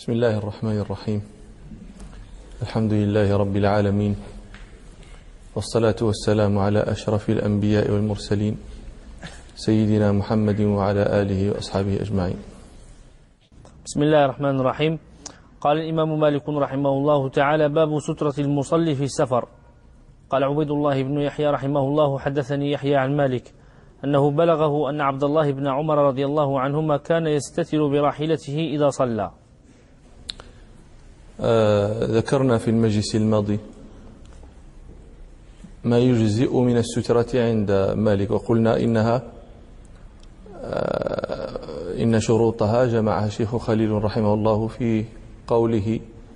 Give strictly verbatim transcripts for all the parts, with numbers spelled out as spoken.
بسم الله الرحمن الرحيم. الحمد لله رب العالمين، والصلاة والسلام على أشرف الأنبياء والمرسلين سيدنا محمد وعلى آله وأصحابه أجمعين. بسم الله الرحمن الرحيم. قال الإمام مالك رحمه الله تعالى: باب سترة المصلي في السفر. قال عبيد الله بن يحيى رحمه الله: حدثني يحيى عن مالك أنه بلغه أن عبد الله بن عمر رضي الله عنهما كان يستتر براحلته إذا صلى. آه ذكرنا في المجلس الماضي ما يجزئ من السترة عند مالك، وقلنا إنها آه إن شروطها جمعها الشيخ خليل رحمه الله في قوله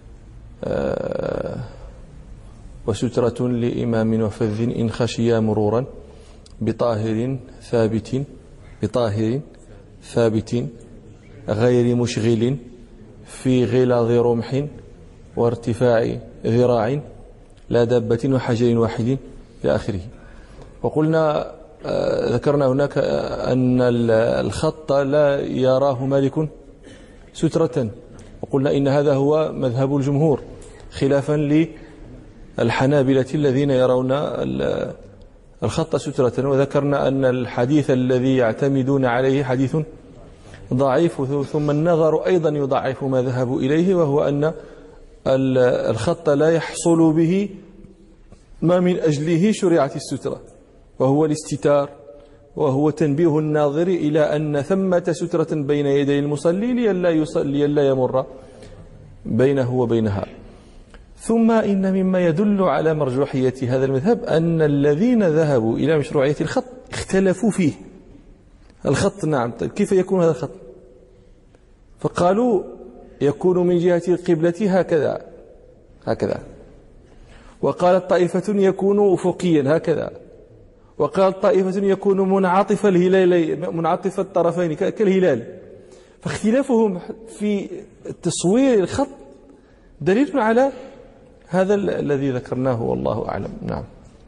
آه وسترة لإمام وفذ إن خشي مرورا بطاهر ثابت بطاهر ثابت غير مشغل في غلظ رمح وارتفاع ذراع لا دابة وحجر واحد إلى آخره. وقلنا آه ذكرنا هناك آه أن الخط لا يراه مالك سترة، وقلنا إن هذا هو مذهب الجمهور خلافا للحنابلة الذين يرون الخط سترة. وذكرنا أن الحديث الذي يعتمدون عليه حديث ضعيف، ثم النظر أيضا يضعف ما ذهبوا إليه، وهو أن الخط لا يحصل به ما من أجله شرعت السترة، وهو الاستتار، وهو تنبيه الناظر إلى أن ثمة سترة بين يدي المصلي لئلا يصلي لئلا يمر بينه وبينها. ثم إن مما يدل على مرجوحية هذا المذهب أن الذين ذهبوا إلى مشروعية الخط اختلفوا فيه. الخط نعم، طيب كيف يكون هذا الخط؟ فقالوا يكون من جهة القبلة هكذا هكذا، وقالت طائفة يكون أفقيا هكذا، وقالت طائفة يكون منعطف الهلال منعطف الطرفين كالهلال. فاختلافهم في تصوير الخط دليل على هذا الذي ذكرناه والله أعلم. نعم.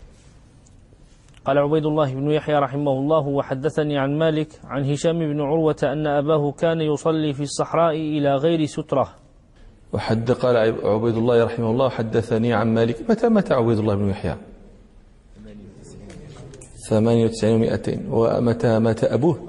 قال عبيد الله بن يحيى رحمه الله: وحدثني عن مالك عن هشام بن عروة أن أباه كان يصلي في الصحراء إلى غير سترة. وحد قال عبيد الله رحمه الله: حدثني عن مالك. متى مات عبيد الله بن يحيى؟ ثمانية وتسعين ومائتين. ومتى مات أبوه؟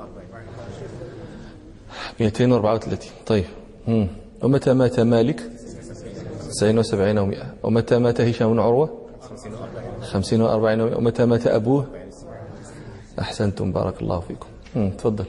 مئتين وأربعة وثلاثين. طيب. هم. ومتى مات مالك؟ تسعين وسبعين ومئة. ومتى مات هشام بن عروة؟ خمسين وأربعين. ومتى مات أبوه؟ أحسنتم، بارك الله فيكم. تفضل.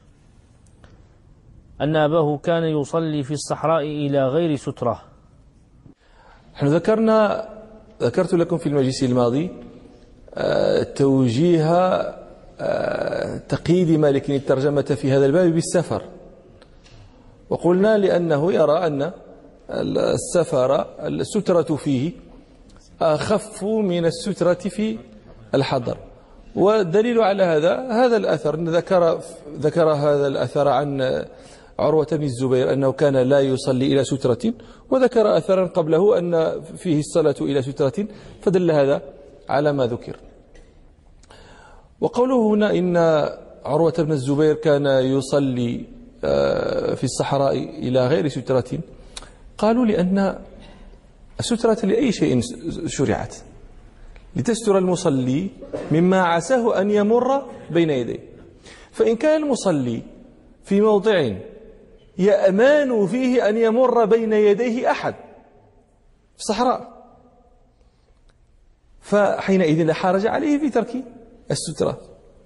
أن أباه كان يصلي في الصحراء إلى غير سترة. نحن ذكرنا ذكرت لكم في المجلس الماضي آه توجيه آه تقييد مالك الترجمة في هذا الباب بالسفر، وقلنا لأنه يرى أن السفر السترة فيه أخف من السترة في الحضر. والدليل على هذا هذا الأثر، ذكر ذكر هذا الأثر عن عروة بن الزبير أنه كان لا يصلي إلى سترة، وذكر أثرا قبله أن فيه الصلاة إلى سترة، فدل هذا على ما ذكر. وقوله هنا إن عروة بن الزبير كان يصلي في الصحراء إلى غير سترة، قالوا لأن السترة لأي شيء شرعت، لتستر المصلي مما عساه أن يمر بين يديه. فإن كان المصلي في موضع يأمان فيه أن يمر بين يديه أحد في الصحراء، فحينئذ لا حرج عليه في ترك السترة.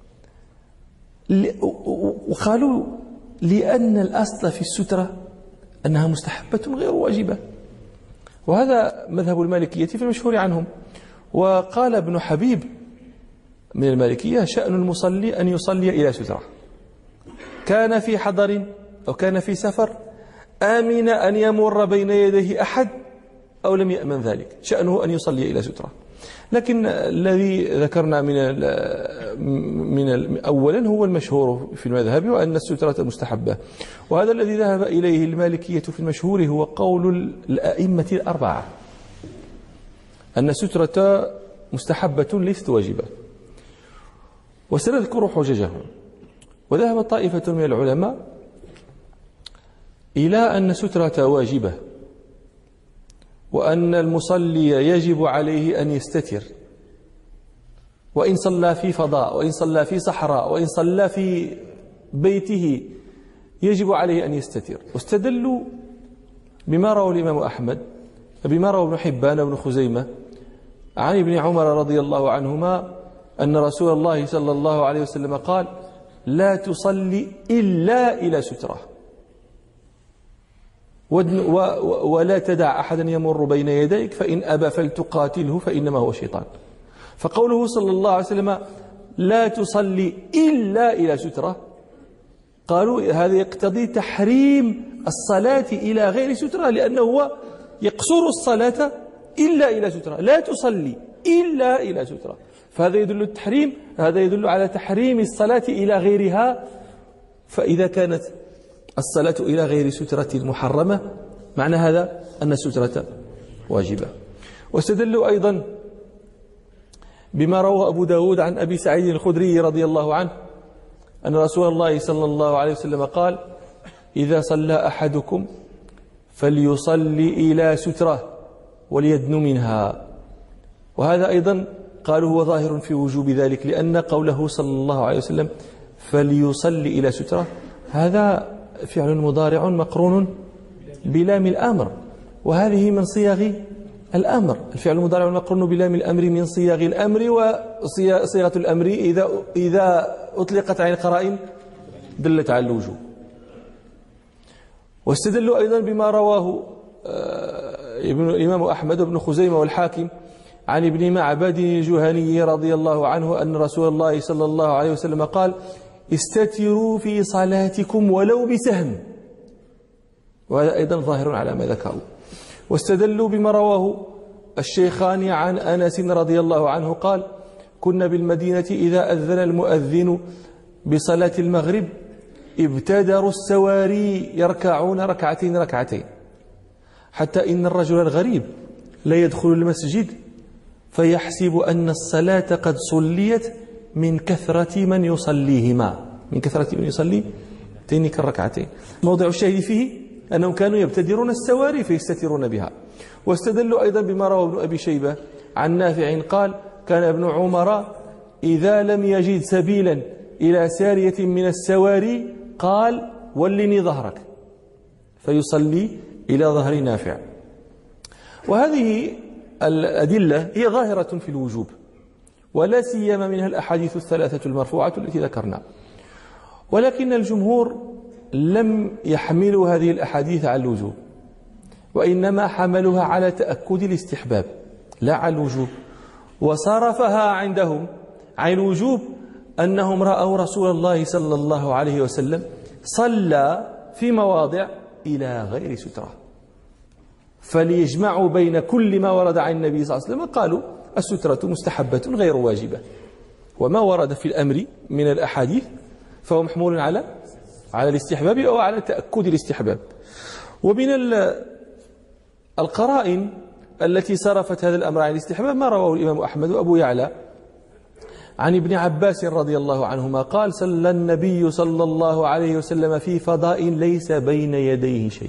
وقالوا لأن الأصل في السترة أنها مستحبة غير واجبة، وهذا مذهب المالكية في المشهور عنهم. وقال ابن حبيب من المالكية: شأن المصلي أن يصلي إلى سترة، كان في حضر أو كان في سفر، آمن أن يمر بين يديه أحد أو لم يأمن ذلك، شأنه أن يصلي إلى سترة. لكن الذي ذكرنا من من أولا هو المشهور في المذهب، وأن السترة مستحبة، وهذا الذي ذهب إليه المالكية في المشهور هو قول الأئمة الأربعة، أن السترة مستحبة ليست واجبة. وسنذكر حججهم. وذهب طائفة من العلماء إلى أن السترة واجبة، وأن المصلي يجب عليه أن يستتر، وإن صلى في فضاء، وإن صلى في صحراء، وإن صلى في بيته يجب عليه أن يستتر. واستدلوا بما روى الإمام أحمد، بما روى ابن حبان وابن خزيمة عن ابن عمر رضي الله عنهما أن رسول الله صلى الله عليه وسلم قال: لا تصلي إلا إلى سترة، ولا تدع أحدا يمر بين يديك، فإن أبى فلتقاتله فإنما هو شيطان. فقوله صلى الله عليه وسلم لا تصلي إلا إلى سترة، قالوا هذا يقتضي تحريم الصلاة إلى غير سترة، لأنه هو يقصر الصلاة إلا إلى سترة، لا تصلي إلا إلى سترة، فهذا يدل التحريم، هذا يدل على تحريم الصلاة إلى غيرها. فإذا كانت الصلاة إلى غير سترة محرمة، معنى هذا أن السترة واجبة. واستدلوا أيضا بما روى أبو داود عن أبي سعيد الخدري رضي الله عنه أن رسول الله صلى الله عليه وسلم قال: إذا صلى أحدكم فليصلي إلى سترة وليدن منها. وهذا أيضا قالوا هو ظاهر في وجوب ذلك، لأن قوله صلى الله عليه وسلم فليصلي إلى سترة هذا فعل مضارع مقرون بلام الأمر، وهذه من صيغ الأمر. الفعل المضارع المقرون بلام الأمر من صيغ الأمر، وصيغة الأمر إذا إذا أطلقت على القرائن دلت على الوجوب. واستدلوا أيضا بما رواه ابن الإمام أحمد وابن خزيمة والحاكم عن ابن معبد الجهني رضي الله عنه أن رسول الله صلى الله عليه وسلم قال: استتروا في صلاتكم ولو بسهم. وهذا أيضا ظاهر على ما ذكروا. واستدلوا بما رواه الشيخان عن أنس رضي الله عنه قال: كنا بالمدينة إذا أذن المؤذن بصلاة المغرب ابتدروا السواري يركعون ركعتين ركعتين، حتى إن الرجل الغريب لا يدخل المسجد فيحسب أن الصلاة قد صليت من كثرة من يصليهما، من كثرة من يصلي تلك الركعتين. موضع الشاهد فيه أنهم كانوا يبتدرون السواري فيستترون بها. واستدلوا أيضا بما روى ابن أبي شيبة عن نافع قال: كان ابن عمر إذا لم يجد سبيلا إلى سارية من السواري قال: ولني ظهرك، فيصلي إلى ظهر نافع. وهذه الأدلة هي ظاهرة في الوجوب، ولا سيما منها الأحاديث الثلاثة المرفوعة التي ذكرنا. ولكن الجمهور لم يحملوا هذه الأحاديث على الوجوب، وإنما حملوها على تأكد الاستحباب لا على الوجوب. وصرفها عندهم عن الوجوب أنهم رأوا رسول الله صلى الله عليه وسلم صلى في مواضع إلى غير سترة، فليجمعوا بين كل ما ورد عن النبي صلى الله عليه وسلم قالوا السترة مستحبة غير واجبة، وما ورد في الأمر من الأحاديث فهو محمول على على الاستحباب أو على تأكد الاستحباب. ومن القرائن التي صرفت هذا الأمر عن الاستحباب ما رواه الإمام أحمد وأبو يعلى عن ابن عباس رضي الله عنهما قال: صلى النبي صلى الله عليه وسلم في فضاء ليس بين يديه شيء.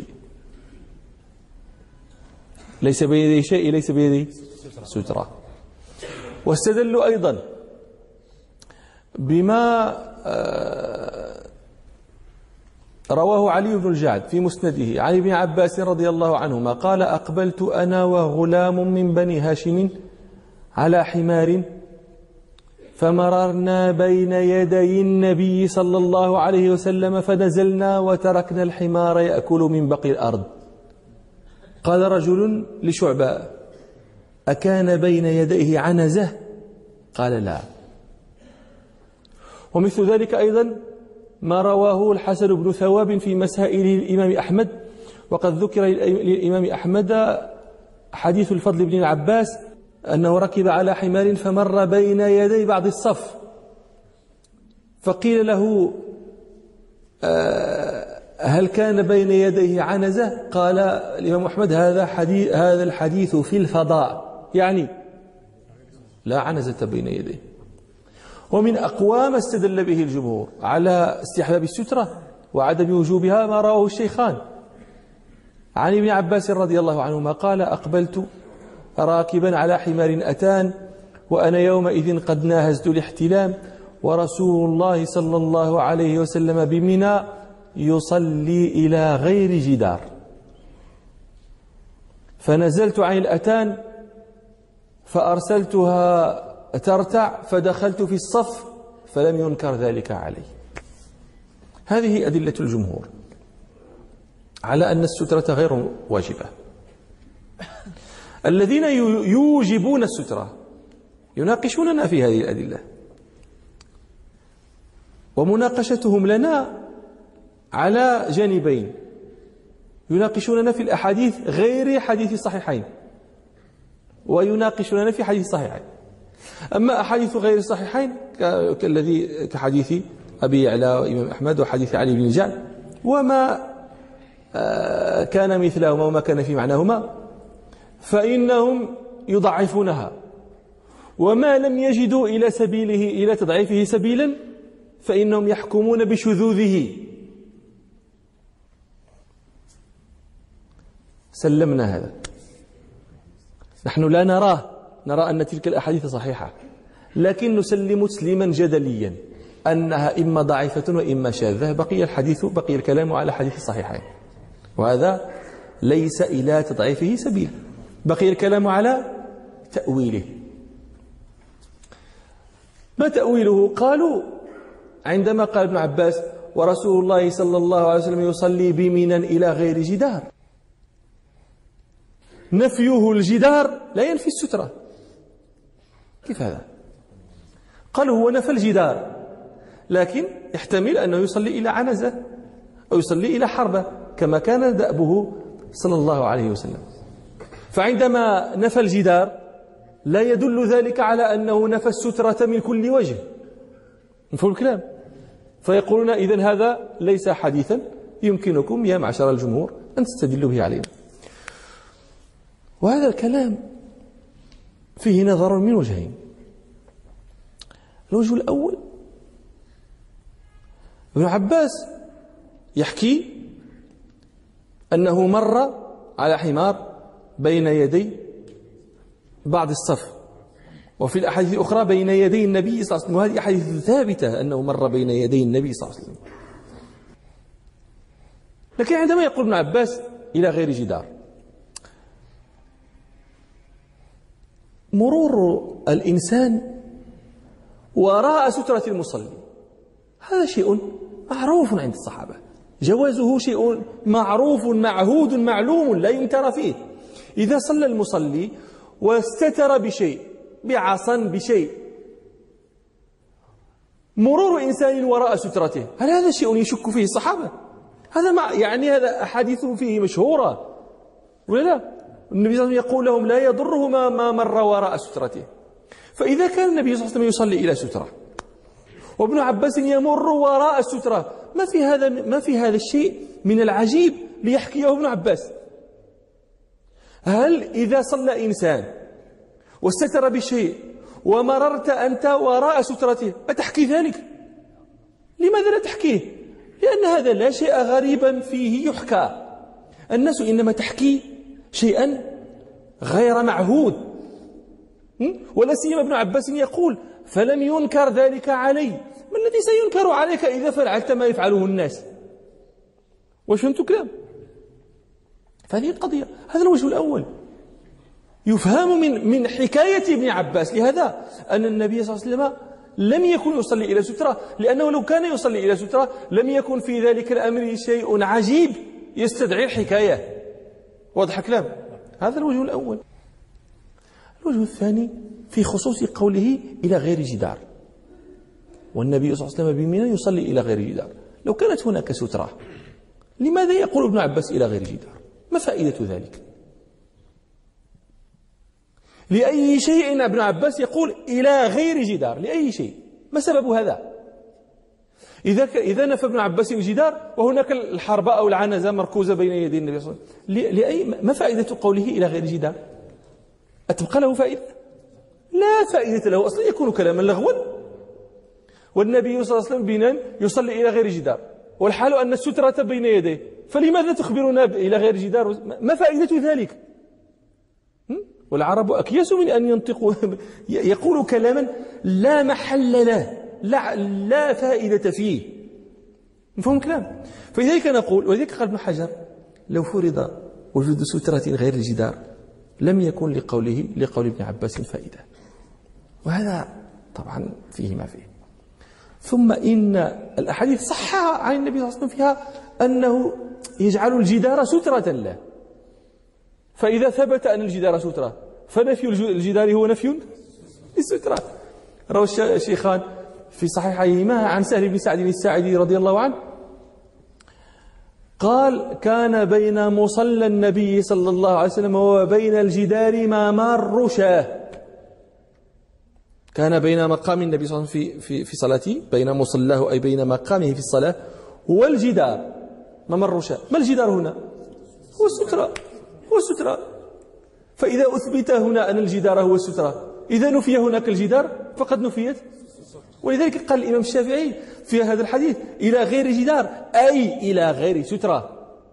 ليس بين يديه شيء، ليس بين يديه سترة. واستدلوا أيضا بما رواه علي بن الجعد في مسنده عن ابن عباس رضي الله عنهما قال: أقبلت أنا وغلام من بني هاشم على حمار فمررنا بين يدي النبي صلى الله عليه وسلم فنزلنا وتركنا الحمار يأكل من بقي الأرض. قال رجل لشعبة: أكان بين يديه عنزة؟ قال: لا. ومثل ذلك أيضا ما رواه الحسن بن ثواب في مسائل الإمام أحمد. وقد ذكر للإمام أحمد حديث الفضل بن العباس أنه ركب على حمار فمر بين يدي بعض الصف، فقيل له: هل كان بين يديه عنزة؟ قال الإمام أحمد: هذا حديث هذا الحديث في الفضاء، يعني لا عنزة بين يديه. ومن أقوى ما استدل به الجمهور على استحباب السترة وعدم وجوبها ما رواه الشيخان عن ابن عباس رضي الله عنهما قال أقبلت راكبا على حمار أتان وأنا يومئذ قد ناهزت الاحتلام ورسول الله صلى الله عليه وسلم بمنى يصلي إلى غير جدار، فنزلت عن الأتان فأرسلتها ترتع فدخلت في الصف فلم ينكر ذلك علي. هذه أدلة الجمهور على أن السترة غير واجبة. الذين يوجبون السترة يناقشوننا في هذه الأدلة، ومناقشتهم لنا على جانبين، يناقشوننا في الأحاديث غير حديث الصحيحين ويناقشوننا في حديث الصحيحين. أما أحاديث غير الصحيحين كالذي كحديث أبي يعلى وإمام أحمد وحديث علي بن الجعد وما كان مثلهما وما كان في معناهما فإنهم يضعفونها، وما لم يجدوا إلى سبيله إلى تضعيفه سبيلا فإنهم يحكمون بشذوذه. سلمنا هذا، نحن لا نراه، نرى أن تلك الأحاديث صحيحة، لكن نسلم تسليما جدليا أنها إما ضعيفة وإما شاذة، بقي الحديث بقي الكلام على حديث الصحيحين، وهذا ليس إلى تضعيفه سبيل، بقي الكلام على تأويله. ما تأويله؟ قالوا عندما قال ابن عباس ورسول الله صلى الله عليه وسلم يصلي بمنى إلى غير جدار، نفيه الجدار لا ينفي السترة. كيف هذا؟ قالوا هو نفى الجدار، لكن يحتمل أنه يصلي إلى عنزة أو يصلي إلى حربة كما كان دأبه صلى الله عليه وسلم. فعندما نفى الجدار لا يدل ذلك على أنه نفى السترة من كل وجه. نفهم الكلام؟ فيقولون إذن هذا ليس حديثا يمكنكم يا معشر الجمهور أن تستدلوا به علينا. وهذا الكلام فيه نظر من وجهين. الوجه الأول، ابن عباس يحكي أنه مر على حمار بين يدي بعض الصف، وفي الأحاديث الأخرى بين يدي النبي صلى الله عليه وسلم، وهذه أحاديث ثابتة أنه مر بين يدي النبي صلى الله عليه وسلم. لكن عندما يقول ابن عباس إلى غير جدار، مرور الإنسان وراء سترة المصلي هذا شيء معروف عند الصحابة، جوازه شيء معروف معهود معلوم لا ينكر فيه. إذا صلى المصلي واستتر بشيء، بعصا بشيء، مرور إنسان وراء سترته، هل هذا شيء يشك فيه الصحابة؟ هذا ما يعني هذا أحاديث فيه مشهورة ولا لا؟ النبي صلى الله عليه وسلم يقول لهم لا يضره ما, ما مر وراء سترته. فإذا كان النبي صلى الله عليه وسلم يصلي إلى سترة وابن عباس يمر وراء السترة، ما في هذا ما في هذا الشيء من العجيب ليحكيه ابن عباس. هل إذا صلى إنسان واستتر بشيء ومررت أنت وراء سترته أتحكي ذلك؟ لماذا لا تحكيه؟ لأن هذا لا شيء غريبا فيه يحكى. الناس إنما تحكي شيئا غير معهود، ولا سيما ابن عباس يقول فلم ينكر ذلك علي. ما الذي سينكر عليك إذا فعلت ما يفعله الناس؟ واش فهمتوا كلام؟ فهذه القضية. هذا الوجه الأول يفهم من من حكاية ابن عباس لهذا أن النبي صلى الله عليه وسلم لم يكن يصلي إلى سترة، لأنه لو كان يصلي إلى سترة لم يكن في ذلك الأمر شيء عجيب يستدعي الحكاية. واضح كلام؟ هذا الوجه الأول. الوجه الثاني في خصوص قوله إلى غير جدار، والنبي صلى الله عليه وسلم بمنى يصلي إلى غير جدار. لو كانت هناك سترة لماذا يقول ابن عباس إلى غير جدار؟ ما فائدة ذلك؟ لأي شيء ابن عباس يقول إلى غير جدار؟ لأي شيء؟ ما سبب هذا؟ إذا إذا نفى ابن عباس الجدار وهناك الحربة أو العنزة مركوزة بين يدي النبي صلى الله عليه وسلم، لأي ما فائدة قوله إلى غير جدار؟ أتبقى له فائدة؟ لا فائدة له، أصلا يكون كلاما لغوا. والنبي صلى الله عليه وسلم بينا يصلي إلى غير جدار، والحال أن السترة بين يديه، فلماذا تخبرنا إلى غير جدار؟ ما فائدة ذلك؟ والعرب أكيس من أن ينطقوا يقولوا كلاما لا محل له، لا, لا فائدة فيه. مفهوم كلام؟ فلذلك نقول، ولذلك قال ابن حجر لو فرض وجود سترة غير الجدار لم يكن لقوله لقول ابن عباس فائدة، وهذا طبعا فيه ما فيه. ثم إن الأحاديث صح عن النبي صلى الله عليه وسلم فيها أنه يجعل الجدار سترة له، فإذا ثبت أن الجدار سترة فنفي الجدار هو نفي للسترة. روى الشيخان في صحيحيهما عن سهل بن سعد الساعدي رضي الله عنه قال كان بين مصلى النبي صلى الله عليه وسلم وبين الجدار ممر شاة. كان بين مقام النبي صلى الله عليه وسلم في في في صلاته، بين مصلاه أي بين مقامه في الصلاة والجدار ممر شاة. ما الجدار هنا؟ هو السترة، هو السترة. فإذا أثبت هنا أن الجدار هو السترة، إذا نفي هناك الجدار فقد نفيت. ولذلك قال الإمام الشافعي في هذا الحديث إلى غير جدار أي إلى غير سترة.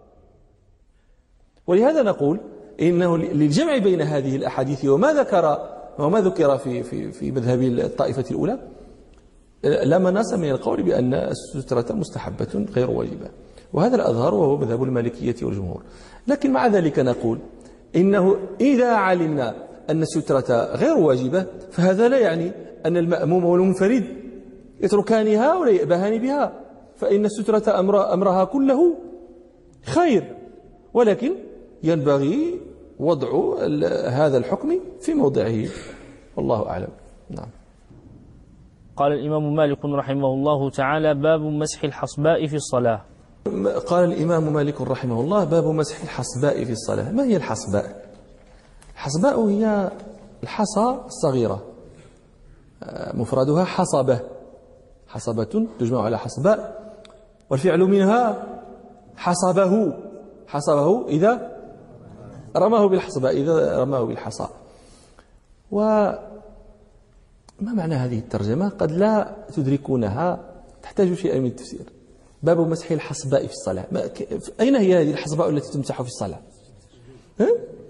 ولهذا نقول إنه للجمع بين هذه الأحاديث وما ذكر وما ذكر في في في مذهب الطائفة الأولى لا مناص من القول بأن السترة مستحبة غير واجبة، وهذا الأظهر وهو مذهب المالكية والجمهور. لكن مع ذلك نقول إنه إذا علمنا أن السترة غير واجبة فهذا لا يعني أن المأموم والمنفرد يتركانها ولا يأبهان بها، فإن السترة أمر أمرها كله خير، ولكن ينبغي وضع هذا الحكم في موضعه، والله أعلم. نعم. قال الإمام مالك رحمه الله تعالى باب مسح الحصباء في الصلاة. قال الإمام مالك رحمه الله باب مسح الحصباء في الصلاة. ما هي الحصباء؟ الحصباء هي الحصى الصغيرة، مفردها حصبة، حصبة تجمع على حصباء، والفعل منها حصبه، حصبه إذا رماه بالحصباء، إذا رماه بالحصى. وما معنى هذه الترجمة؟ قد لا تدركونها، تحتاج شيئا من التفسير. باب مسح الحصباء في الصلاة، أين هي هذه الحصباء التي تمسح في الصلاة؟ ها؟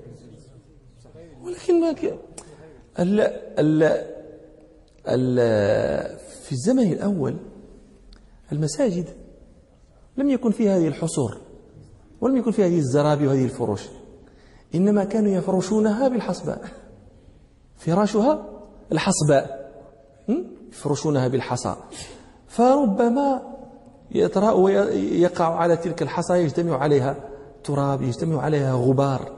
ولكن ما ك... ال... ال... ال... في الزمن الأول المساجد لم يكن فيها هذه الحصور، ولم يكن فيها هذه الزرابي وهذه الفروش، إنما كانوا يفرشونها بالحصباء، فراشها الحصباء، يفرشونها بالحصى، فربما يطرأ ويقع على تلك الحصى، يجتمع عليها تراب، يجتمع عليها غبار،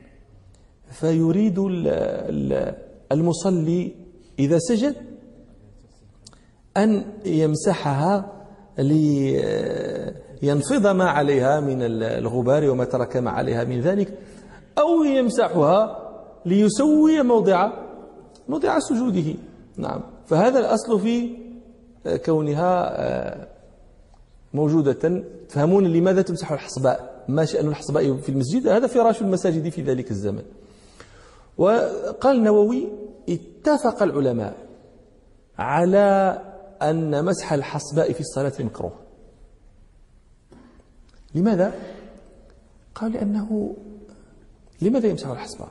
فيريد المصلي إذا سجد أن يمسحها لينفض ما عليها من الغبار وما تركم عليها من ذلك، أو يمسحها ليسوي موضع موضع سجوده. نعم. فهذا الأصل في كونها موجودة. تفهمون لماذا تمسح الحصباء؟ ما شأن الحصباء في المسجد؟ هذا فراش المساجد في ذلك الزمن. وقال النووي اتفق العلماء على أن مسح الحصباء في الصلاة مكروه. لماذا؟ قال لأنه لماذا يمسح الحصباء؟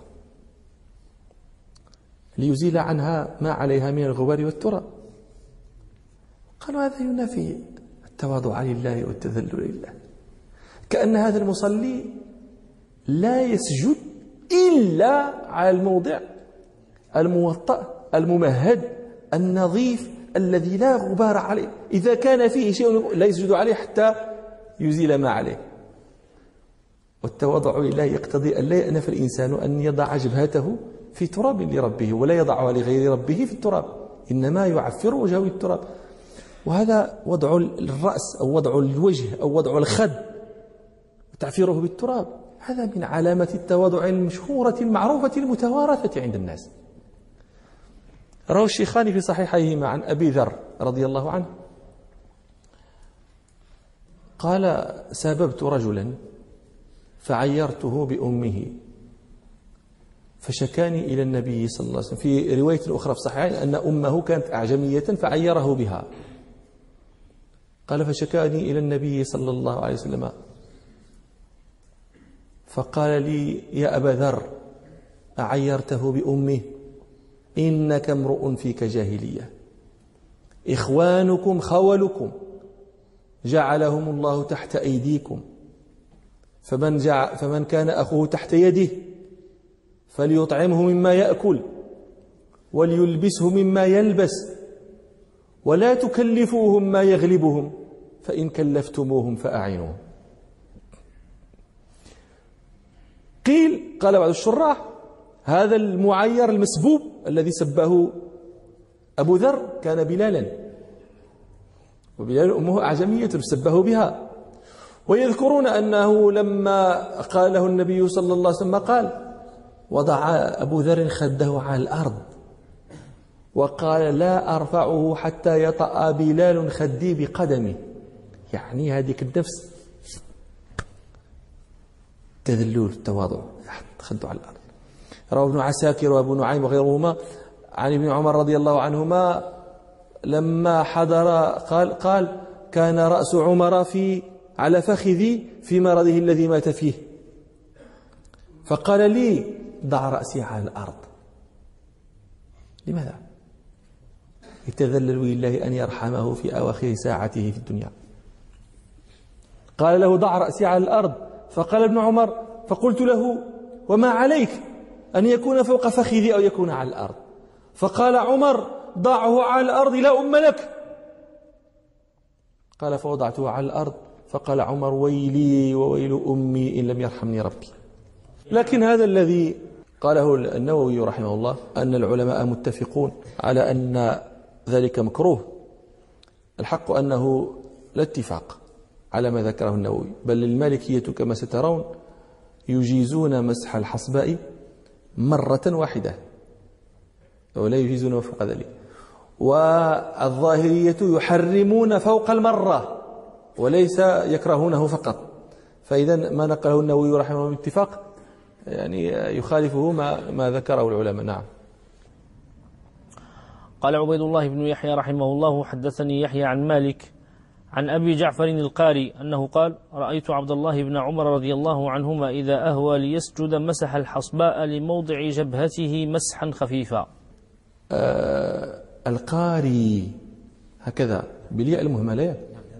ليزيل عنها ما عليها من الغبار والتراب. قالوا هذا ينافي التواضع لله والتذلل لله، كأن هذا المصلي لا يسجد إلا على الموضع الموطأ الممهد النظيف الذي لا غبار عليه، إذا كان فيه شيء لا يسجد عليه حتى يزيل ما عليه. والتواضع لله يقتضي أن لا يأنف الإنسان أن يضع جبهته في تراب لربه، ولا يضعها لغير ربه في التراب، إنما يعفر وجهه التراب. وهذا وضع الرأس أو وضع الوجه أو وضع الخد وتعفيره بالتراب، هذا من علامة التواضع المشهورة المعروفة المتوارثة عند الناس. روى الشيخان في صحيحيهما عن أبي ذر رضي الله عنه قال سببت رجلا فعيرته بأمه فشكاني إلى النبي صلى الله عليه وسلم. في رواية أخرى في صحيحين أن أمه كانت أعجمية فعيره بها. قال فشكاني إلى النبي صلى الله عليه وسلم فقال لي يا أبا ذر أعيرته بأمه إنك امرؤ فيك جاهلية، إخوانكم خولكم جعلهم الله تحت أيديكم، فمن, جع فمن كان أخوه تحت يده فليطعمه مما يأكل وليلبسه مما يلبس ولا تكلفوهم ما يغلبهم، فإن كلفتموهم فأعينوهم. قيل قال بعض الشراح هذا المعير المسبوب الذي سبه أبو ذر كان بلالا، وبلال أمه أعجمية سبه بها. ويذكرون أنه لما قال له النبي صلى الله عليه وسلم قال وضع أبو ذر خده على الأرض وقال لا أرفعه حتى يطأ بلال خدي بقدمه، يعني هذه النفس تذلل التواضع خده على الأرض. روى ابن عساكر وابو نعيم وغيرهما عن ابن عمر رضي الله عنهما لما حضر قال قال كان رأس عمر في على فخذي في مرضه الذي مات فيه، فقال لي ضع رأسي على الأرض. لماذا؟ يتذلل لله أن يرحمه في أواخر ساعته في الدنيا. قال له ضع رأسي على الأرض، فقال ابن عمر فقلت له وما عليك أن يكون فوق فخذي أو يكون على الأرض؟ فقال عمر ضعه على الأرض لا أم لك. قال فوضعته على الأرض، فقال عمر ويلي وويل أمي إن لم يرحمني ربي. لكن هذا الذي قاله النووي رحمه الله أن العلماء متفقون على أن ذلك مكروه، الحق أنه لا اتفاق على ما ذكره النووي، بل المالكية كما سترون يجيزون مسح الحصباء مرة واحدة ولا يجيزون فوق ذلك، والظاهرية يحرمون فوق المرة وليس يكرهونه فقط. فإذا ما نقله النووي رحمه الله باتفاق يعني يخالفه ما, ما ذكره العلماء. نعم. قال عبيد الله بن يحيى رحمه الله حدثني يحيى عن مالك عن أبي جعفر القاري أنه قال رأيت عبد الله بن عمر رضي الله عنهما إذا أهوى ليسجد مسح الحصباء لموضع جبهته مسحا خفيفا. آه القاري هكذا بالياء المهملة.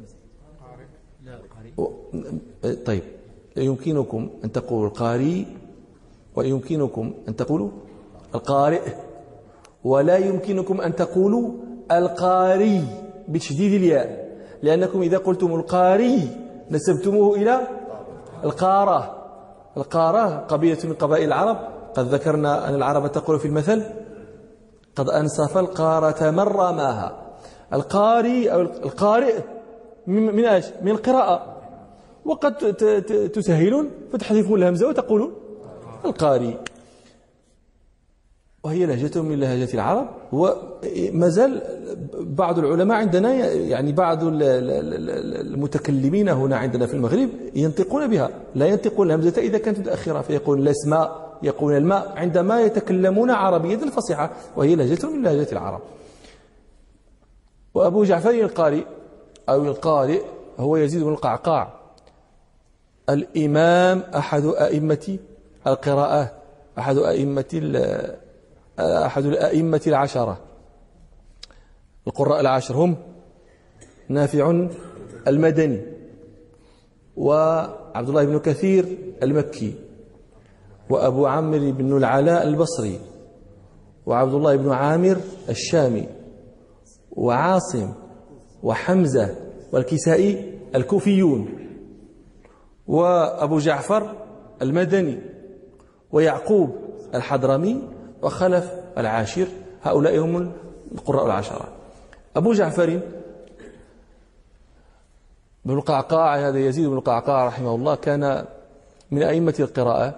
طيب يمكنكم أن تقولوا القاري ويمكنكم أن تقولوا القارئ، ولا يمكنكم أن تقولوا القاري بتشديد الياء، لأنكم إذا قلتم القاري نسبتموه إلى القارة. القارة قبيلة من قبائل العرب، قد ذكرنا أن العرب تقول في المثل قد أنصف القارة من رماها. القاري أو القارئ من ايش؟ من القراءة، وقد تسهلون فتحذفون الهمزة وتقولون القاري، وهي لهجة من لهجات العرب. وما زال بعض العلماء عندنا يعني بعض المتكلمين هنا عندنا في المغرب ينطقون بها، لا ينطقون الهمزة إذا كانت متأخرة، فيقول الاسماء يقول الماء عندما يتكلمون عربية فصيحة، وهي لهجة من لهجات العرب. وأبو جعفر القاري أو القارئ هو يزيد بن القعقاع الإمام، أحد أئمة القراءة، أحد أئمة أحد الأئمة العشرة. القراء العشر هم نافع المدني وعبد الله بن كثير المكي وأبو عمرو بن العلاء البصري وعبد الله بن عامر الشامي وعاصم وحمزة والكسائي الكوفيون وأبو جعفر المدني ويعقوب الحضرمي وخلف العاشر. هؤلاء هم القراء العشرة. أبو جعفر بن القعقاع هذا يزيد بن القعقاع رحمه الله كان من أئمة القراءة،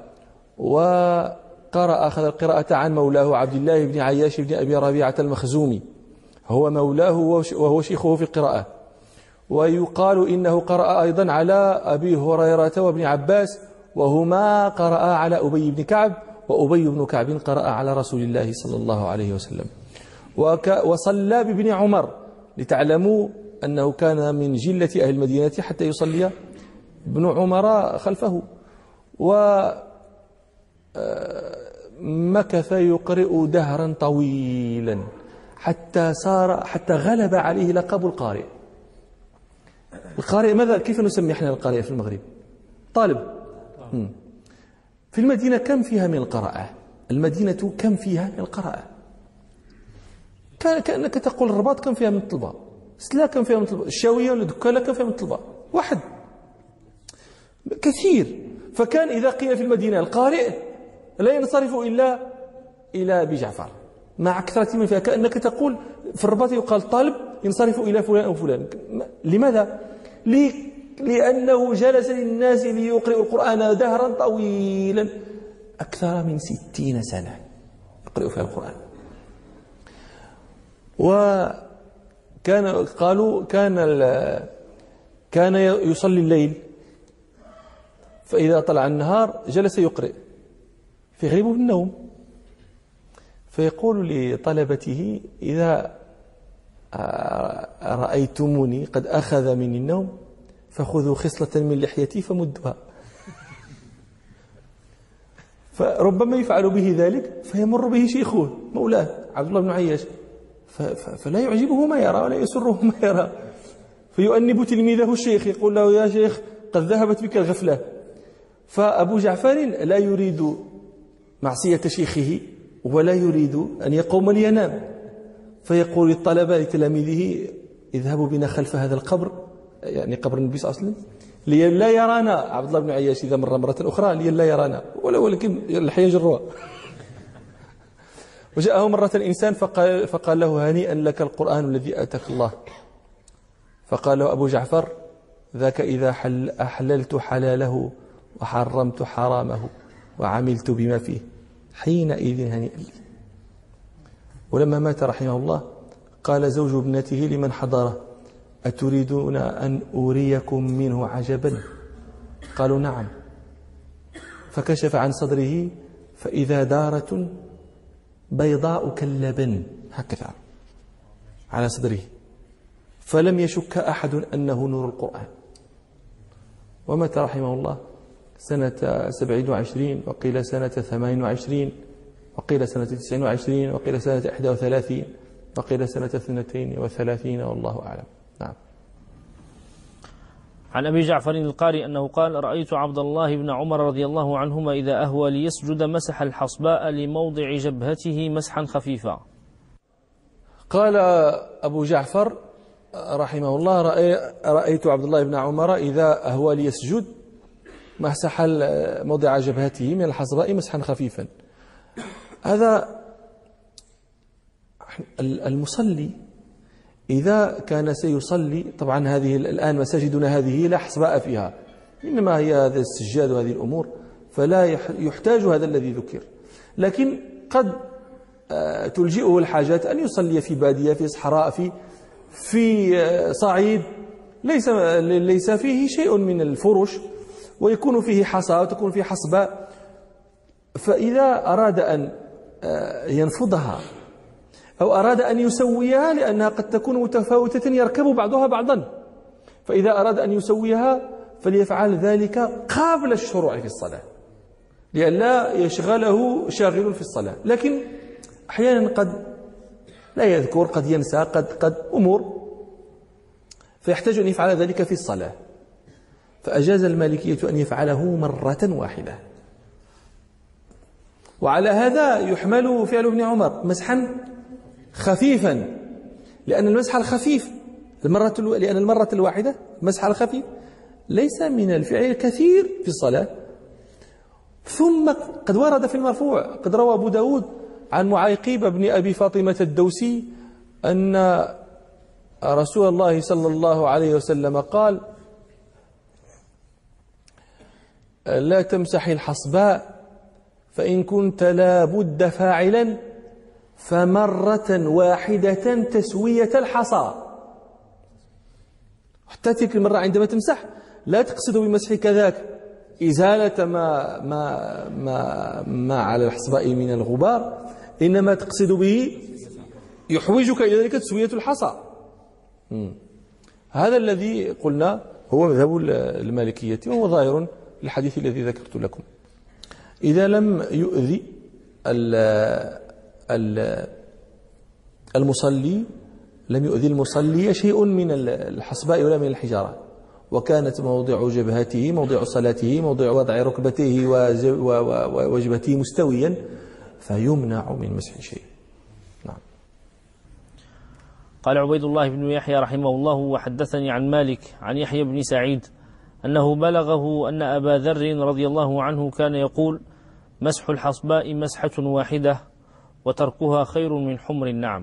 وقرأ أخذ القراءة عن مولاه عبد الله بن عياش بن أبي ربيعة المخزومي، هو مولاه وهو شيخه في القراءة. ويقال إنه قرأ أيضا على أبي هريرة وابن عباس، وهما قرأ على أبي بن كعب، وأبي بن كعب قرأ على رسول الله صلى الله عليه وسلم. وصلى بابن عمر، لتعلموا أنه كان من جلة أهل المدينة حتى يصلي ابن عمر خلفه. ومكث يقرئ دهرا طويلا حتى صار حتى غلب عليه لقب القارئ. القارئ ماذا كيف نسمي احنا القارئ في المغرب؟ طالب. في المدينة كم فيها من القراءة؟ المدينة كم فيها من القراءة؟ كأنك تقول الرباط كم فيها من الطلبة، سلا كم فيها من الطلبة، الشاوية ولا دكالة كم فيها من الطلبة؟ واحد. كثير. فكان إذا قيل في المدينة القارئ لا ينصرف إلا إلى أبي جعفر مع كثرة من فيها، كأنك تقول في الرباط يقال طالب ينصرف إلى فلان أو فلان. لماذا؟ لأنه جلس للناس ليقرئ القرآن دهرا طويلا أكثر من ستين سنة يقرئ فيها القرآن. وكان قالوا كان كان يصلي الليل، فإذا طلع النهار جلس يقرئ فيغلبه النوم، فيقول لطلبته إذا رأيتموني قد أخذ مني النوم فخذوا خصلة من لحيتي فمدها. فربما يفعل به ذلك فيمر به شيخه مولاه عبد الله بن عياش فلا يعجبه ما يرى ولا يسره ما يرى، فيؤنب تلميذه الشيخ يقول له يا شيخ قد ذهبت بك الغفلة. فأبو جعفر لا يريد معصية شيخه ولا يريد أن يقوم لينام، فيقول للطلبة لتلاميذه اذهبوا بنا خلف هذا القبر، يعني قبر النبي صلى الله عليه وسلم، لئلا يرانا عبد الله بن عياش إذا مر مرة أخرى لئلا يرانا، ولكن الحياة جروها. وجاءه مرة الإنسان فقال, فقال له هنيئا لك القرآن الذي آتاك الله. فقال له أبو جعفر ذاك إذا حل أحللت حلاله وحرمت حرامه وعملت بما فيه حينئذ هنيئا لي. ولما مات رحمه الله قال زوج ابنته لمن حضره أتريدون أن أريكم منه عجبا؟ قالوا نعم. فكشف عن صدره فإذا دارة بيضاء كاللبن هكذا على صدره، فلم يشك أحد أنه نور القرآن. ومات رحمه الله سنة سبعين وعشرين وقيل سنة ثمان وعشرين وقيل سنة تسعين وعشرين وقيل سنة إحدى وثلاثين وقيل سنة اثنتين وثلاثين والله أعلم. نعم. عن أبي جعفر القاري أنه قال رأيت عبد الله بن عمر رضي الله عنهما إذا أهوى ليسجد مسح الحصباء لموضع جبهته مسحا خفيفا. قال أبو جعفر رحمه الله رأيت عبد الله بن عمر إذا أهوى ليسجد مسح موضع جبهته من الحصباء مسحا خفيفا. هذا المصلي إذا كان سيصلي، طبعا هذه الآن مساجدنا هذه لا حصباء فيها، إنما هي هذا السجاد وهذه الأمور، فلا يحتاج هذا الذي ذكر، لكن قد تلجئه الحاجات أن يصلي في بادية في صحراء في في صعيد ليس ليس فيه شيء من الفرش ويكون فيه حصى وتكون فيه حصباء، فإذا أراد أن ينفضها أو أراد أن يسويها لأنها قد تكون متفاوتة يركب بعضها بعضا، فإذا أراد أن يسويها فليفعل ذلك قبل الشروع في الصلاة لئلا يشغله شاغل في الصلاة. لكن أحيانا قد لا يذكر، قد ينسى، قد قد أمور، فيحتاج أن يفعل ذلك في الصلاة، فأجاز المالكية أن يفعله مرة واحدة. وعلى هذا يحمل فعل ابن عمر مسحا خفيفا، لأن المسح الخفيف المرة لأن المرة الواحدة المسح الخفيف ليس من الفعل الكثير في الصلاة. ثم قد ورد في المرفوع، قد روى أبو داود عن معيقيب بن أبي فاطمة الدوسي أن رسول الله صلى الله عليه وسلم قال لا تمسح الحصباء فإن كنت لا بد فاعلا فمرة واحدة تسوية الحصى. حتى تلك المرة عندما تمسح لا تقصد بمسحك ذاك إزالة ما, ما, ما, ما على الحصباء من الغبار، إنما تقصد به يحوجك إلى ذلك تسوية الحصى. هذا الذي قلنا هو مذهب المالكية، وهو ظاهر الحديث الذي ذكرت لكم. إذا لم يؤذي المصلي لم يؤذي المصلي شيء من الحصباء ولا من الحجارة، وكانت موضع جبهته موضع صلاته موضع وضع ركبته ووجبته مستويا، فيمنع من مسح شيء. نعم. قال عبيد الله بن يحيى رحمه الله: وحدثني عن مالك عن يحيى بن سعيد أنه بلغه أن أبا ذر رضي الله عنه كان يقول: مسح الحصباء مسحة واحدة وتركها خير من حمر النعم.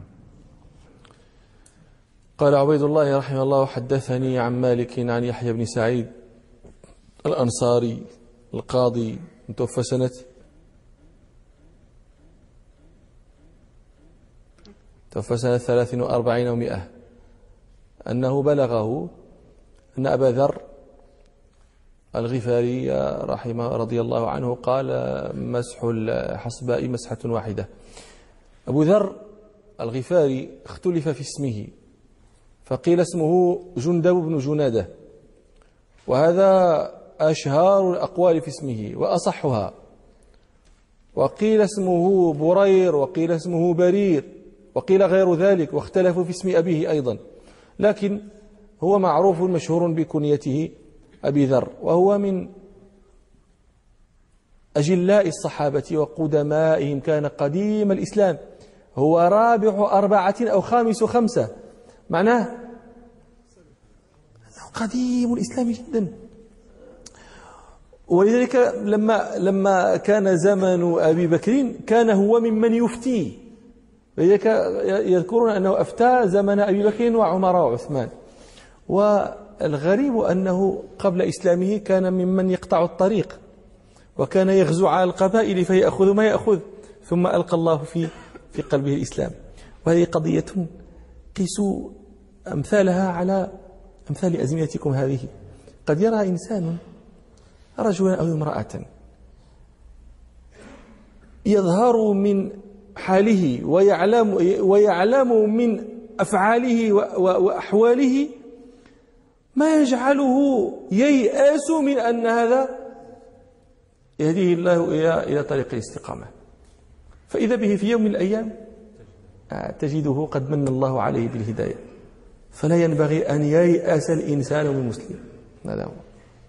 قال عبيد الله رحمه الله: حدثني عن مالك عن يحيى بن سعيد الأنصاري القاضي متوفى سنة توفى سنة ثلاث وأربعين ومئة، أنه بلغه أن أبا ذر الغفاري رحمه رضي الله عنه قال: مسح الحصباء مسحة واحدة. أبو ذر الغفاري اختلف في اسمه، فقيل اسمه جندب بن جنادة، وهذا أشهار الأقوال في اسمه وأصحها، وقيل اسمه برير، وقيل اسمه برير، وقيل غير ذلك، واختلفوا في اسم أبيه أيضا، لكن هو معروف مشهور بكنيته أبي ذر، وهو من أجلاء الصحابة وقدمائهم، كان قديم الإسلام، هو رابع أربعة أو خامس خمسة، معناه أنه قديم الإسلام جدا. ولذلك لما لما كان زمن أبي بكر كان هو ممن يفتي، ولذلك يذكرون أنه أفتى زمن أبي بكر وعمر وعثمان. والغريب أنه قبل إسلامه كان ممن يقطع الطريق، وكان يغزو على القبائل فيأخذ ما يأخذ، ثم ألقى الله في في قلبه الإسلام. وهذه قضية قيسوا أمثالها على أمثال أزمنتكم هذه. قد يرى إنسان رجلا أو امرأة يظهر من حاله ويعلم ويعلم من أفعاله وأحواله ما يجعله ييأس من أن هذا يهديه الله إلى طريق الاستقامة، فإذا به في يوم من الأيام تجده قد من الله عليه بالهداية. فلا ينبغي أن ييأس الإنسان من مسلم، هذا هو.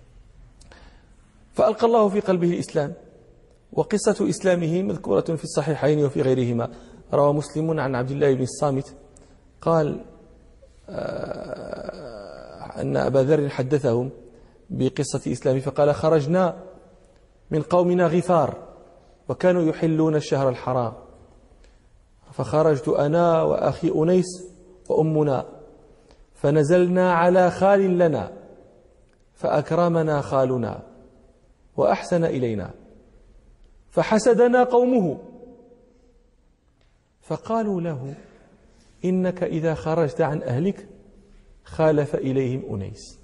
فألقى الله في قلبه الإسلام، وقصة إسلامه مذكورة في الصحيحين وفي غيرهما. روى مسلم عن عبد الله بن الصامت قال أن أبا ذر حدثهم بقصة إسلامه، فقال: خرجنا من قومنا غفار، وكانوا يحلون الشهر الحرام، فخرجت أنا وأخي أنيس وأمنا، فنزلنا على خال لنا، فأكرمنا خالنا وأحسن إلينا، فحسدنا قومه، فقالوا له: إنك إذا خرجت عن أهلك خالف إليهم أنيس،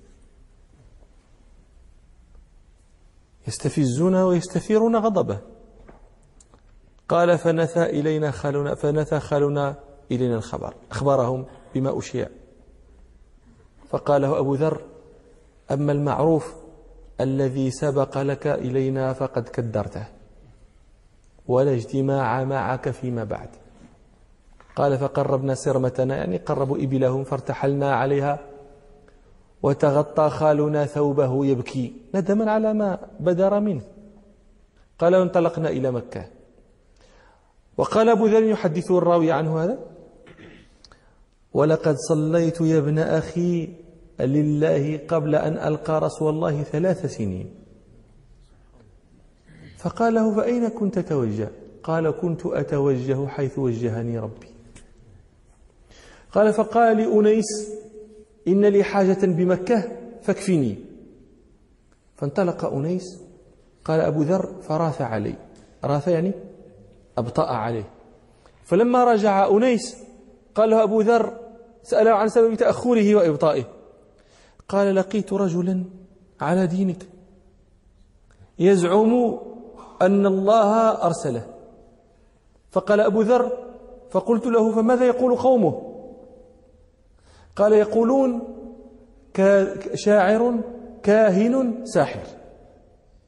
يستفزون ويستثيرون غضبه. قال: فنثى إلينا خالنا فنثى خالنا إلينا الخبر، أخبرهم بما أشيع. فقال له أبو ذر: أما المعروف الذي سبق لك إلينا فقد كدرته، ولا اجتماع معك فيما بعد. قال: فقربنا سرمتنا، يعني قربوا إبلهم، فارتحلنا عليها، وتغطى خالنا ثوبه يبكي ندما على ما بدر منه. قال: وانطلقنا إلى مكة. وقال أبو ذر يحدث الراوي عنه هذا: ولقد صليت يا ابن أخي لله قبل أن ألقى رسول الله ثلاث سنين. فقال له: فأين كنت توجه؟ قال: كنت أتوجه حيث وجهني ربي. قال: فقال لأنيس: إن لي حاجة بمكة فاكفني. فانطلق أنيس. قال أبو ذر: فراث علي، راث يعني أبطأ عليه. فلما رجع أنيس قال له أبو ذر، سأله عن سبب تأخره وإبطائه، قال: لقيت رجلا على دينك يزعم أن الله أرسله. فقال أبو ذر: فقلت له: فماذا يقول قومه؟ قال: يقولون شاعر كاهن ساحر.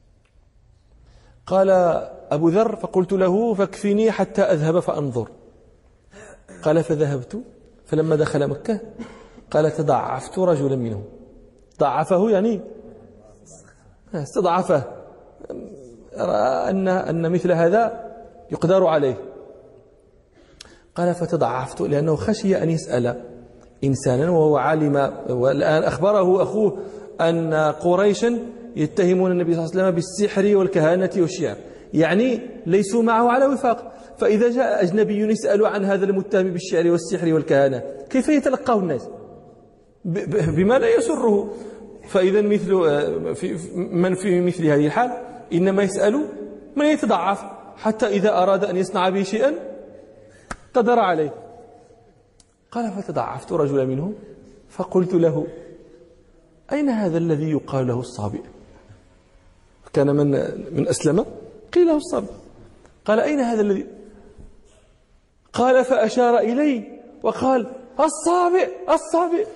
قال أبو ذر فقلت له فاكفني حتى أذهب فأنظر. قال فذهبت، فلما دخل مكة قال تضعفت رجلا منهم. ضعفه يعني استضعفه، رأى أن أن مثل هذا يقدر عليه. قال فتضعفت لأنه خشي أن يسأل إنسانا وهو عالم، والآن أخبره أخوه أن قريشا يتهمون النبي صلى الله عليه وسلم بالسحر والكهانة والشعر، يعني ليسوا معه على وفاق. فإذا جاء أجنبي يسأل عن هذا المتهم بالشعر والسحر والكهانة كيف يتلقاه الناس؟ بما لا يسره. فإذا مثل في من في مثل هذه الحال إنما يسأل من يتضعف، حتى إذا أراد أن يصنع به شيئا قدر عليه. قال فتضعفت رجلا منهم فقلت له أين هذا الذي يقال له الصابئ؟ كان من من أسلم قيل له الصابئ. قال أين هذا الذي؟ قال فأشار إلي وقال الصابئ الصابئ.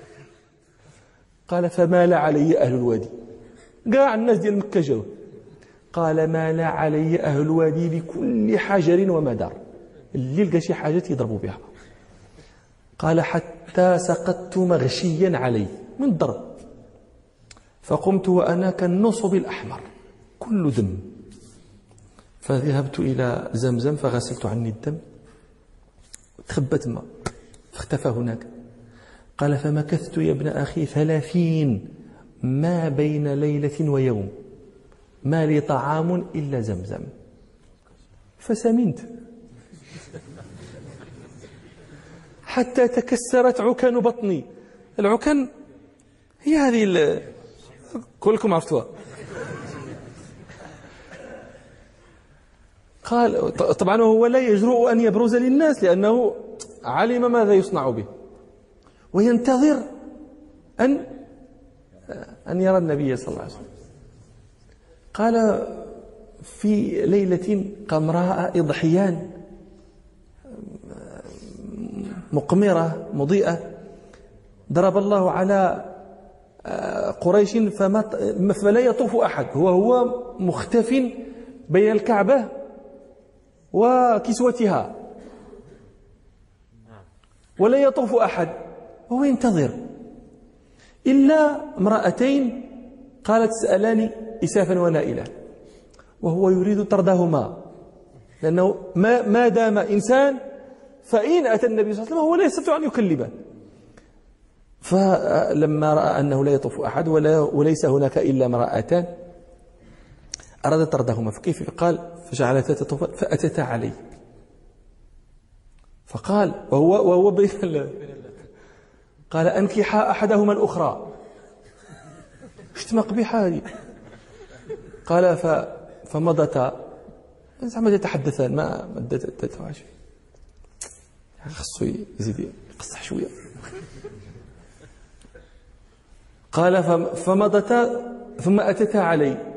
قال فمال علي أهل الوادي، قاع الناس ديال مكة جاوا. قال مال علي أهل الوادي بكل حجر ومدار، اللي لقى شي حاجة يضربوا بها. قال حتى سقطت مغشيا علي من الضرب، فقمت وأنا كالنصب الأحمر كل دم. فذهبت إلى زمزم فغسلت عني الدم، تخبت ماء فاختفى هناك. قال فمكثت يا ابن أخي ثلاثين ما بين ليلة ويوم ما لي طعام إلا زمزم، فسمنت حتى تكسرت عكن بطني. العكن هي هذه كلكم عرفتوها. قال طبعا هو لا يجرؤ أن يبرز للناس لأنه علم ماذا يصنع به، وينتظر أن أن يرى النبي صلى الله عليه وسلم. قال في ليلة قام رأى إضحيان مقمرة مضيئة ضرب الله على قريش فلا يطوف أحد، هو هو مختف بين الكعبة وكسوتها ولا يطوف أحد، وهو ينتظر إلا امرأتين قالت سألاني إسافا ونائلا، وهو يريد طردهما لأنه ما, ما دام إنسان فإن أتى النبي صلى الله عليه وسلم هو لا يستطيع أن يكلمه. فلما رأى أنه لا يطوف أحد ولا وليس هناك إلا امرأتان أراد طردهما، فكيف قال فجعلتا تطوف فأتتا عليه. فقال وهو, وهو بين قال أنكحا أحدهما الأخرى. اشتما قبيحة هذه. قال فمضتا زعما يتحدثان ما مدتها شيء، خصو يزيد يقصح شوية. قال فمضتا ثم أتتا علي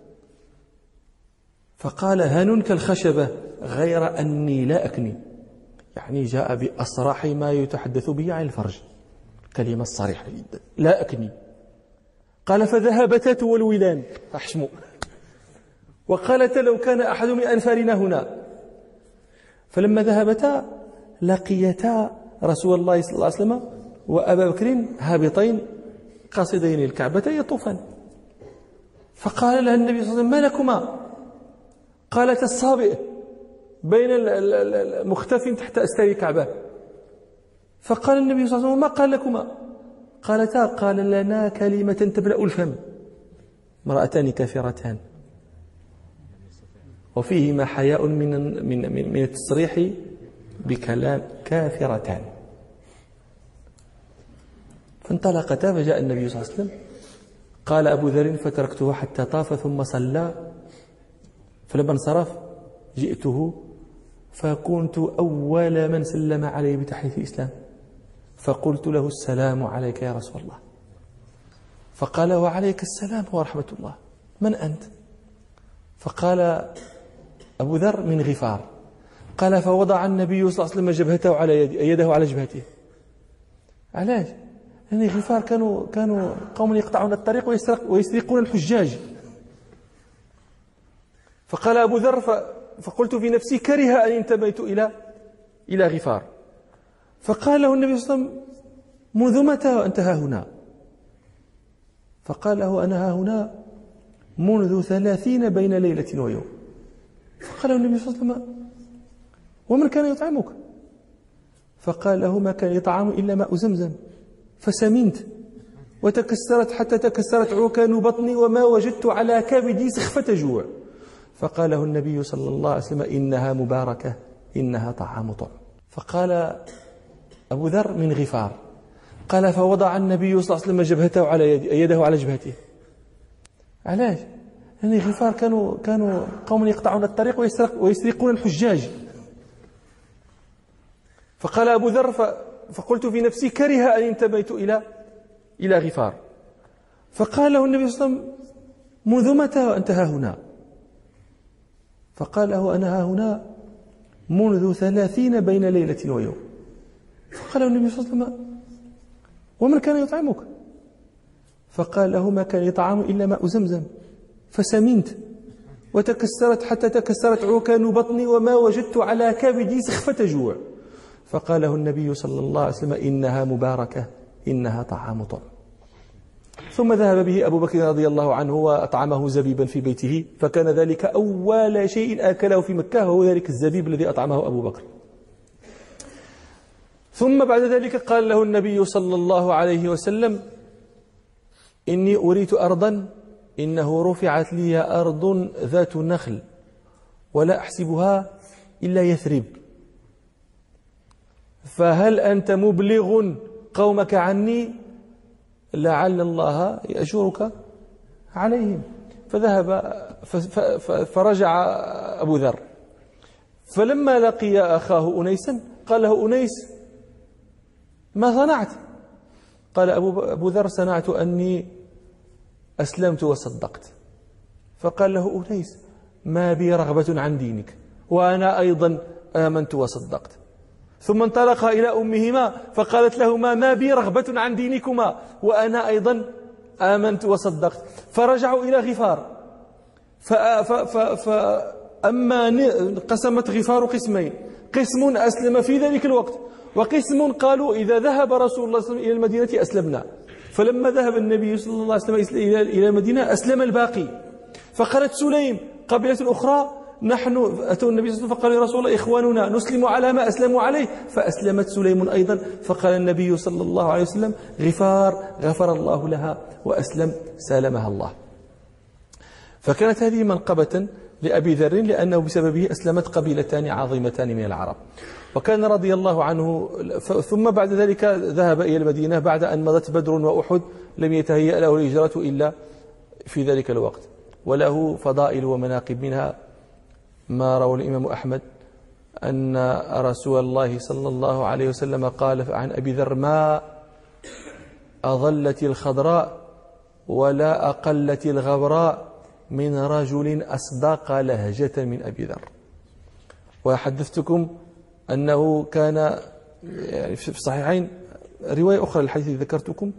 فقال هن كالخشبة غير أني لا أكني، يعني جاء بأصرح ما يتحدث به عن الفرج، كلمة صريحة جدا لا أكني. قال فذهبتا تولولان أحشموا، وقالت لو كان أحد من أنفارنا هنا. فلما ذهبتا لقيتا رسول الله صلى الله عليه وسلم وأبا بكر هابطين قاصدين الكعبة يطوفان. فقال لها النبي صلى الله عليه وسلم ما لكما؟ قالت الصابئ بين المختف تحت أستار الكعبة. فقال النبي صلى الله عليه وسلم ما قال لكما؟ قالتا قال لنا كلمة تبلأ الفم، امرأتان كافرتان وفيهما حياء من من من, من التصريح بكلام كافرتان. فانطلقتا فجاء النبي صلى الله عليه وسلم. قال أبو ذر فتركته حتى طاف ثم صلى، فلما انصرف جئته فكنت أول من سلم عليه بتحية الإسلام، فقلت له السلام عليك يا رسول الله. فقال وعليك السلام ورحمة الله، من أنت؟ فقال أبو ذر من غفار. قال فوضع النبي صلى الله عليه وسلم جبهته على يد يده على جبهته. علاش؟ يعني غفار كانوا كانوا قوم يقطعون الطريق ويسرق ويسرقون الحجاج، فقال أبو ذر فقلت في نفسي كره أن انتميت إلى إلى غفار. فقال له النبي صلى الله عليه وسلم منذ متى وأنت ها هنا؟ فقال له أنا ها هنا منذ ثلاثين بين ليلة ويوم. فقال له النبي صلى الله عليه وسلم ومن كان يطعمك؟ فقال له ما كان يطعم إلا ماء زمزم فسمنت وتكسرت حتى تكسرت عوكان بطني وما وجدت على كبدي سخفة جوع. فقال له النبي صلى الله عليه وسلم إنها مباركة إنها طعام طعم. فقال أبو ذر من غفار. قال فوضع النبي صلى الله عليه وسلم جبهته على يد يده على جبهته. علاش؟ يعني غفار كانوا كانوا قوم يقطعون الطريق ويسرق ويسرقون الحجاج. فقال أبو ذر فقلت في نفسي كره أن انتميت إلى إلى غفار. فقال له النبي صلى الله عليه وسلم منذ متى وأنت ها هنا؟ فقال له أنا ها هنا منذ ثلاثين بين ليلة ويوم. فقال له النبي صلى الله عليه وسلم ومن كان يطعمك؟ فقال له ما كان يطعم إلا ماء زمزم فسمنت وتكسرت حتى تكسرت عوكان بطني وما وجدت على كبدي سخفة جوع. فقال له النبي صلى الله عليه وسلم إنها مباركة إنها طعام طعم. ثم ذهب به أبو بكر رضي الله عنه وأطعمه زبيبا في بيته، فكان ذلك أول شيء أكله في مكة وهو ذلك الزبيب الذي أطعمه أبو بكر. ثم بعد ذلك قال له النبي صلى الله عليه وسلم إني أريد أرضا إنه رفعت لي أرض ذات نخل ولا أحسبها إلا يثرب، فهل أنت مبلغ قومك عني لعل الله يأجرك عليهم. فذهب فرجع أبو ذر، فلما لقي أخاه أنيسا قال له أنيس ما صنعت؟ قال أبو ذر صنعت أني أسلمت وصدقت. فقال له أنيس ما بي رغبة عن دينك وأنا أيضا آمنت وصدقت. ثم انطلق إلى أمهما فقالت لهما ما بي رغبة عن دينكما وأنا أيضا آمنت وصدقت. فرجعوا إلى غفار، فأما قسمت غفار قسمين، قسم أسلم في ذلك الوقت وقسم قالوا إذا ذهب رسول الله صلى الله عليه وسلم إلى المدينة أسلمنا. فلما ذهب النبي صلى الله عليه وسلم إلى المدينة أسلم الباقي. فقالت سليم قبيلة أخرى نحن أتوا النبي صلى الله عليه وسلم فقالوا يا رسول الله إخواننا نسلم على ما أسلموا عليه، فأسلمت سليم أيضا. فقال النبي صلى الله عليه وسلم غفار غفر الله لها وأسلم سالمها الله. فكانت هذه منقبة لأبي ذر لأنه بسببه أسلمت قبيلتان عظيمتان من العرب. وكان رضي الله عنه ثم بعد ذلك ذهب إلى المدينة بعد أن مضت بدر وأحد، لم يتهيأ له الهجرة إلا في ذلك الوقت، وله فضائل ومناقب، منها ما روى الإمام أحمد أن رسول الله صلى الله عليه وسلم قال عن أبي ذر ما أظلت الخضراء ولا أقلت الغبراء من رجل أصدق لهجة من أبي ذر. وحدثتكم أنه كان يعني في الصحيحين رواية أخرى للحديث الذي ذكرتكم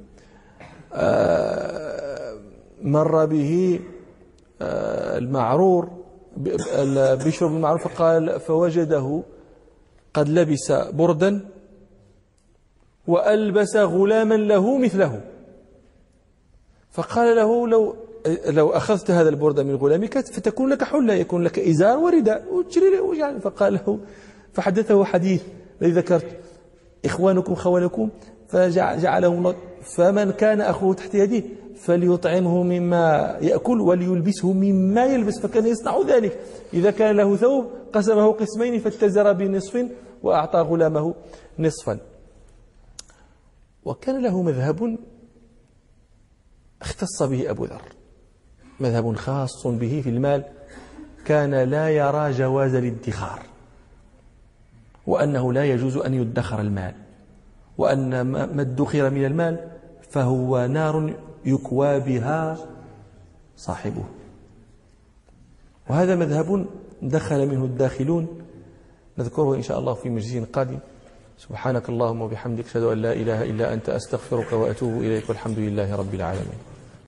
مر به المعرور بشر بن معروف فقال فوجده قد لبس بردا وألبس غلاما له مثله، فقال له لو لو أخذت هذا البرد من غلامك فتكون لك حلة، يكون لك إزار ورداء وتشري له. فقال له فحدثه حديث الذي ذكرت إخوانكم خوالكم فجعلهم الله فمن كان أخوه تحت يده فليطعمه مما يأكل وليلبسه مما يلبس. فكان يصنع ذلك، إذا كان له ثوب قسمه قسمين فاتزر بنصف وأعطى غلامه نصفا. وكان له مذهب اختص به أبو ذر، مذهب خاص به في المال، كان لا يرى جواز الادخار، وأنه لا يجوز أن يدخر المال، وأن ما ادخر من المال فهو نار يكوى بها صاحبه. وهذا مذهب دخل منه الداخلون، نذكره إن شاء الله في مجلس قادم. سبحانك اللهم وبحمدك أشهد أن لا إله إلا أنت أستغفرك وأتوب إليك، والحمد لله رب العالمين.